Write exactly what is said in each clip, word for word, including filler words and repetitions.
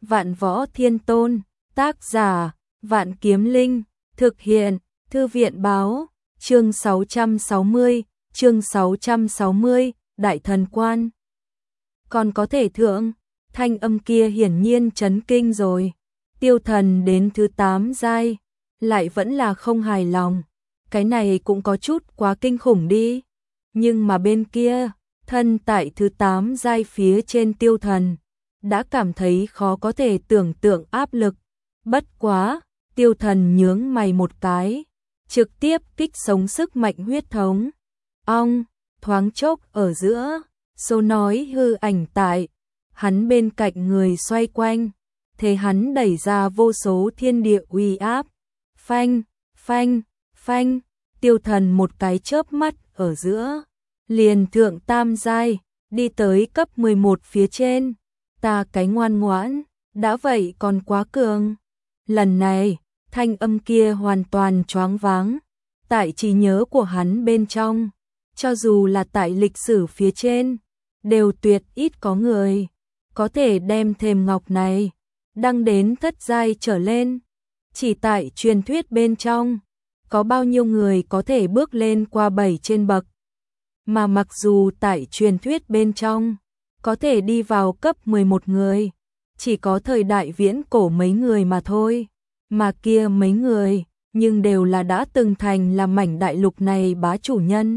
Vạn Võ Thiên Tôn, tác giả, Vạn Kiếm Linh, thực hiện, Thư viện báo, chương sáu trăm sáu mươi, chương sáu trăm sáu mươi, Đại Thần Quan. Còn có thể thượng, thanh âm kia hiển nhiên chấn kinh rồi. Tiêu Thần đến thứ tám giai, lại vẫn là không hài lòng. Cái này cũng có chút quá kinh khủng đi. Nhưng mà bên kia, thân tại thứ tám giai phía trên Tiêu Thần, đã cảm thấy khó có thể tưởng tượng áp lực. Bất quá, Tiêu Thần nhướng mày một cái, trực tiếp kích sống sức mạnh huyết thống. Ong, thoáng chốc ở giữa, số nói hư ảnh tại, hắn bên cạnh người xoay quanh, thế hắn đẩy ra vô số thiên địa uy áp. Phanh, phanh, phanh, Tiêu Thần một cái chớp mắt ở giữa, liền thượng tam giai, đi tới cấp mười một phía trên. Ta cái ngoan ngoãn, đã vậy còn quá cường. Lần này, thanh âm kia hoàn toàn choáng váng. Tại trí nhớ của hắn bên trong, cho dù là tại lịch sử phía trên, đều tuyệt ít có người có thể đem thềm ngọc này đăng đến thất giai trở lên. Chỉ tại truyền thuyết bên trong, có bao nhiêu người có thể bước lên qua bảy trên bậc. Mà mặc dù tại truyền thuyết bên trong, có thể đi vào cấp mười một người, chỉ có thời đại viễn cổ mấy người mà thôi. Mà kia mấy người, nhưng đều là đã từng thành là mảnh đại lục này bá chủ nhân.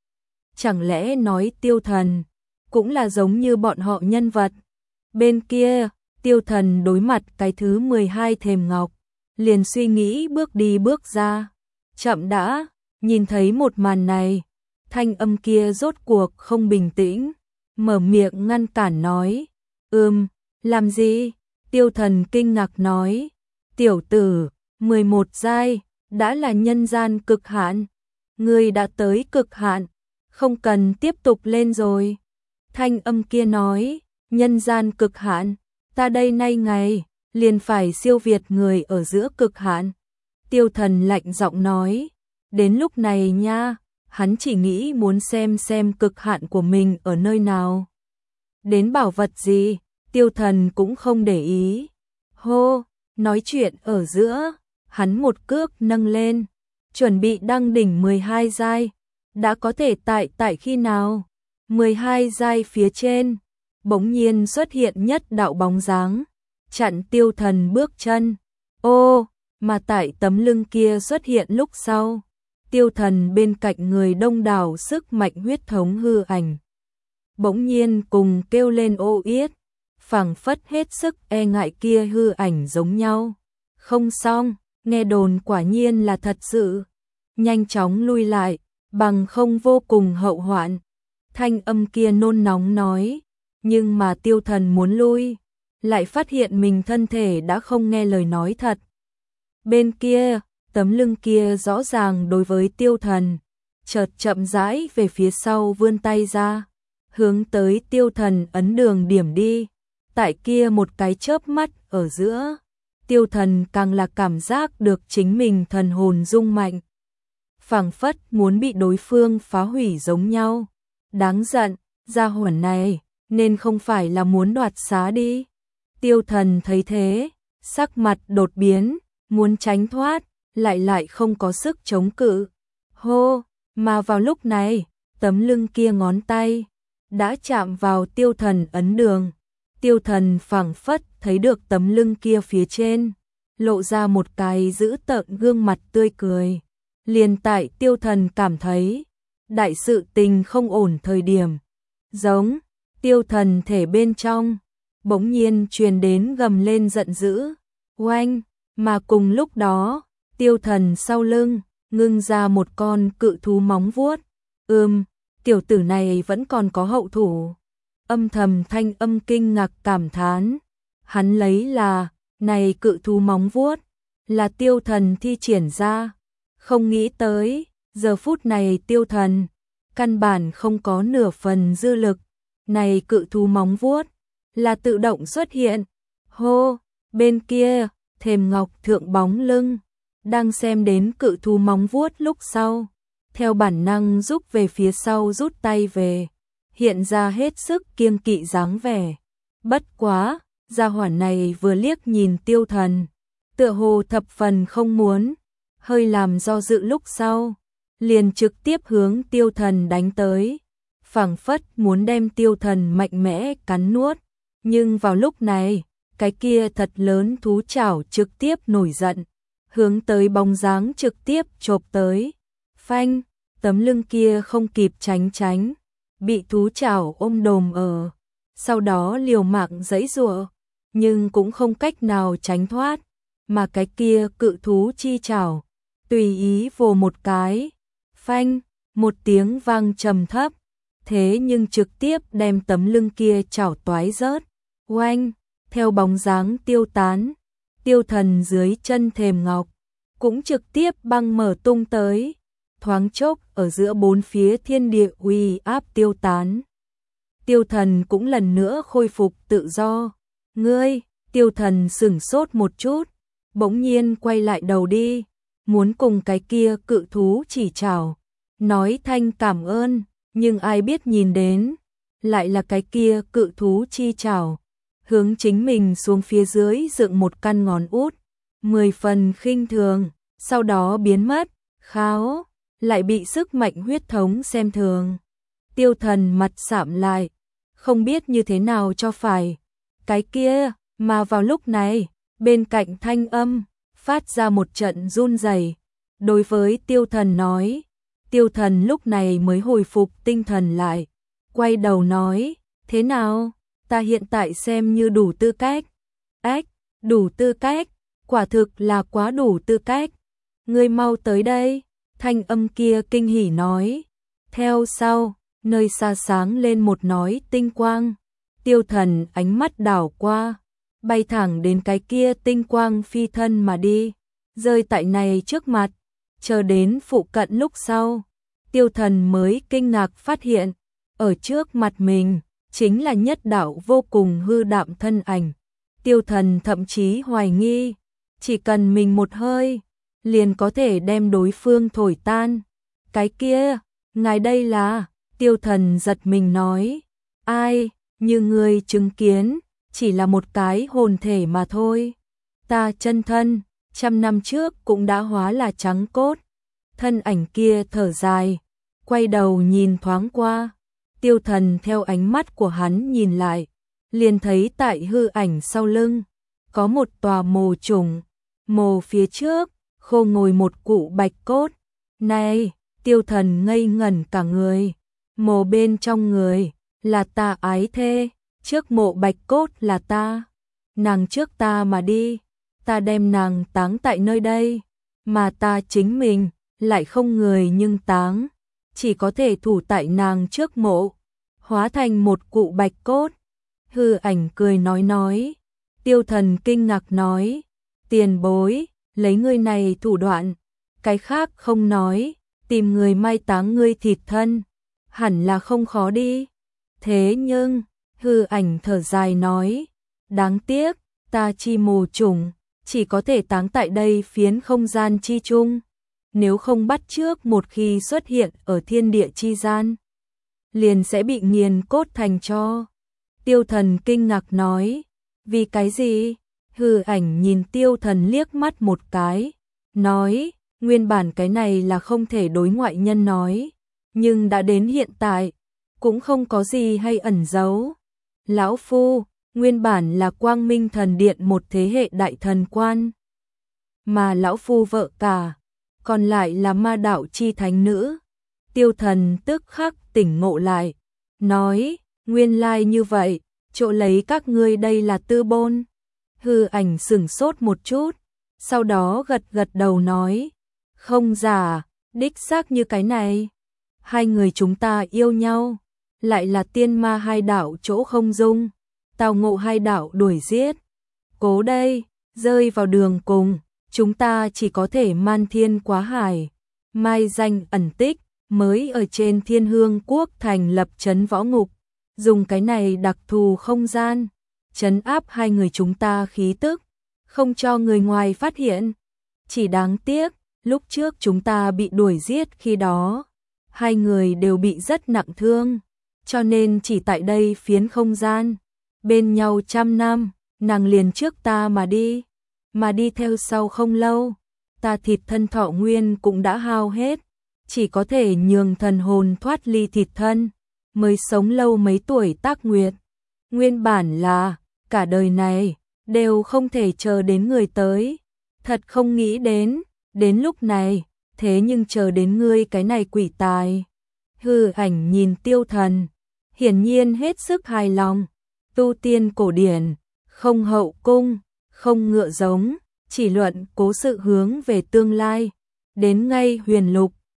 Chẳng lẽ nói Tiêu Thần cũng là giống như bọn họ nhân vật? Bên kia, Tiêu Thần đối mặt cái thứ mười hai thềm ngọc, liền suy nghĩ bước đi bước ra. Chậm đã, nhìn thấy một màn này, thanh âm kia rốt cuộc không bình tĩnh, mở miệng ngăn cản nói, ừm, làm gì? Tiêu Thần kinh ngạc nói, tiểu tử, mười một giai, đã là nhân gian cực hạn, ngươi đã tới cực hạn, không cần tiếp tục lên rồi. Thanh âm kia nói, nhân gian cực hạn, ta đây nay ngày, liền phải siêu việt người ở giữa cực hạn. Tiêu Thần lạnh giọng nói, đến lúc này nha, hắn chỉ nghĩ muốn xem xem cực hạn của mình ở nơi nào. Đến bảo vật gì, Tiêu Thần cũng không để ý. Hô, nói chuyện ở giữa, hắn một cước nâng lên, chuẩn bị đăng đỉnh mười hai giai. Đã có thể tại tại khi nào? mười hai giai phía trên, bỗng nhiên xuất hiện nhất đạo bóng dáng, chặn Tiêu Thần bước chân. Ô, mà tại tấm lưng kia xuất hiện lúc sau, Tiêu Thần bên cạnh người đông đảo sức mạnh huyết thống hư ảnh, bỗng nhiên cùng kêu lên ô yết, phảng phất hết sức e ngại kia hư ảnh giống nhau. Không xong, nghe đồn quả nhiên là thật sự, nhanh chóng lui lại, bằng không vô cùng hậu hoạn. Thanh âm kia nôn nóng nói, nhưng mà Tiêu Thần muốn lui, lại phát hiện mình thân thể đã không nghe lời nói thật. Bên kia, tấm lưng kia rõ ràng đối với Tiêu Thần, chợt chậm rãi về phía sau vươn tay ra, hướng tới Tiêu Thần ấn đường điểm đi. Tại kia một cái chớp mắt ở giữa, Tiêu Thần càng là cảm giác được chính mình thần hồn rung mạnh, phảng phất muốn bị đối phương phá hủy giống nhau. Đáng giận, gia hỏa này, nên không phải là muốn đoạt xá đi. Tiêu Thần thấy thế, sắc mặt đột biến, muốn tránh thoát, lại lại không có sức chống cự. Hô, mà vào lúc này, tấm lưng kia ngón tay đã chạm vào Tiêu Thần ấn đường. Tiêu Thần phảng phất thấy được tấm lưng kia phía trên, lộ ra một cái dữ tợn gương mặt tươi cười. Liền tại Tiêu Thần cảm thấy đại sự tình không ổn thời điểm, giống Tiêu Thần thể bên trong bỗng nhiên truyền đến gầm lên giận dữ. Oanh, mà cùng lúc đó, Tiêu Thần sau lưng ngưng ra một con cự thú móng vuốt. Ừm, tiểu tử này vẫn còn có hậu thủ. Âm thầm thanh âm kinh ngạc cảm thán. Hắn lấy là, này cự thú móng vuốt là Tiêu Thần thi triển ra. Không nghĩ tới, giờ phút này Tiêu Thần căn bản không có nửa phần dư lực. Này cự thú móng vuốt là tự động xuất hiện. Hô, bên kia, thềm ngọc thượng bóng lưng đang xem đến cự thú móng vuốt lúc sau, theo bản năng rút về phía sau rút tay về, hiện ra hết sức kiêng kỵ dáng vẻ. Bất quá, Gia hỏa này vừa liếc nhìn Tiêu Thần, tựa hồ thập phần không muốn, hơi làm do dự lúc sau, liền trực tiếp hướng Tiêu Thần đánh tới, phảng phất muốn đem Tiêu Thần mạnh mẽ cắn nuốt. Nhưng vào lúc này, cái kia thật lớn thú chảo trực tiếp nổi giận, hướng tới bóng dáng trực tiếp chộp tới. Phanh, tấm lưng kia không kịp tránh tránh, bị thú chảo ôm đồm ở, sau đó liều mạng giãy giụa, nhưng cũng không cách nào tránh thoát, mà cái kia cự thú chi chảo tùy ý vồ một cái, phanh, một tiếng vang trầm thấp, thế nhưng trực tiếp đem tấm lưng kia chảo toái rớt. Oanh, theo bóng dáng tiêu tán, Tiêu Thần dưới chân thềm ngọc cũng trực tiếp băng mở tung tới, thoáng chốc ở giữa bốn phía thiên địa uy áp tiêu tán. Tiêu Thần cũng lần nữa khôi phục tự do. Ngươi, Tiêu Thần sửng sốt một chút, bỗng nhiên quay lại đầu đi, muốn cùng cái kia cự thú chỉ chào, nói thanh cảm ơn, nhưng ai biết nhìn đến, lại là cái kia cự thú chi chào, hướng chính mình xuống phía dưới dựng một căn ngón út, mười phần khinh thường, sau đó biến mất, kháo, lại bị sức mạnh huyết thống xem thường. Tiêu Thần mặt sạm lại, không biết như thế nào cho phải. Cái kia, mà vào lúc này, bên cạnh thanh âm, phát ra một trận run rẩy. Đối với Tiêu Thần nói, Tiêu Thần lúc này mới hồi phục tinh thần lại, quay đầu nói, thế nào, ta hiện tại xem như đủ tư cách. Ách, đủ tư cách, quả thực là quá đủ tư cách. Ngươi mau tới đây, thanh âm kia kinh hỉ nói. Theo sau, nơi xa sáng lên một nói tinh quang. Tiêu Thần ánh mắt đảo qua, bay thẳng đến cái kia tinh quang phi thân mà đi, rơi tại này trước mặt, chờ đến phụ cận lúc sau. Tiêu Thần mới kinh ngạc phát hiện, ở trước mặt mình, chính là nhất đạo vô cùng hư đạm thân ảnh. Tiêu Thần thậm chí hoài nghi, chỉ cần mình một hơi, liền có thể đem đối phương thổi tan. Cái kia, ngài đây là, Tiêu Thần giật mình nói, ai, như người chứng kiến, chỉ là một cái hồn thể mà thôi. Ta chân thân, trăm năm trước cũng đã hóa là trắng cốt. Thân ảnh kia thở dài, quay đầu nhìn thoáng qua. Tiêu Thần theo ánh mắt của hắn nhìn lại, liền thấy tại hư ảnh sau lưng, có một tòa mồ trùng, mồ phía trước, khô ngồi một cụ bạch cốt. Này, Tiêu Thần ngây ngẩn cả người, mồ bên trong người, là ta ái thê, trước mộ bạch cốt là ta, nàng trước ta mà đi, ta đem nàng táng tại nơi đây, mà ta chính mình, lại không người nhưng táng, chỉ có thể thủ tại nàng trước mộ, hóa thành một cụ bạch cốt. Hư ảnh cười nói nói, Tiêu Thần kinh ngạc nói, tiền bối, lấy ngươi này thủ đoạn, cái khác không nói, tìm người mai táng ngươi thịt thân, hẳn là không khó đi. Thế nhưng, hư ảnh thở dài nói, đáng tiếc, ta chi mồ trùng, chỉ có thể táng tại đây phiến không gian chi chung, nếu không bắt trước một khi xuất hiện ở thiên địa chi gian, liền sẽ bị nghiền cốt thành tro. Tiêu Thần kinh ngạc nói, vì cái gì? Hư ảnh nhìn Tiêu Thần liếc mắt một cái, nói, nguyên bản cái này là không thể đối ngoại nhân nói, nhưng đã đến hiện tại, cũng không có gì hay ẩn giấu. Lão Phu, nguyên bản là Quang Minh Thần Điện một thế hệ đại thần quan, mà Lão Phu vợ cả, còn lại là ma đạo chi thánh nữ. Tiêu Thần tức khắc tỉnh ngộ lại, nói, nguyên lai như vậy, chỗ lấy các ngươi đây là tư bôn. Hư ảnh sửng sốt một chút, sau đó gật gật đầu nói, không giả, đích xác như cái này. Hai người chúng ta yêu nhau, lại là tiên ma hai đạo chỗ không dung, tào ngộ hai đạo đuổi giết. Cố đây, rơi vào đường cùng, chúng ta chỉ có thể man thiên quá hải, mai danh ẩn tích, mới ở trên Thiên Hương Quốc thành lập trấn võ ngục, dùng cái này đặc thù không gian, trấn áp hai người chúng ta khí tức, không cho người ngoài phát hiện. Chỉ đáng tiếc, lúc trước chúng ta bị đuổi giết khi đó, hai người đều bị rất nặng thương, cho nên chỉ tại đây phiến không gian, bên nhau trăm năm, nàng liền trước ta mà đi, mà đi theo sau không lâu, ta thịt thân thọ nguyên cũng đã hao hết, chỉ có thể nhường thần hồn thoát ly thịt thân, mới sống lâu mấy tuổi Tác Nguyệt. Nguyên bản là, cả đời này, đều không thể chờ đến người tới, thật không nghĩ đến, đến lúc này, thế nhưng chờ đến ngươi cái này quỷ tài. Hư Ảnh nhìn Tiêu Thần, hiển nhiên hết sức hài lòng, tu tiên cổ điển, không hậu cung, không ngựa giống, chỉ luận cố sự hướng về tương lai, đến ngay huyền lục,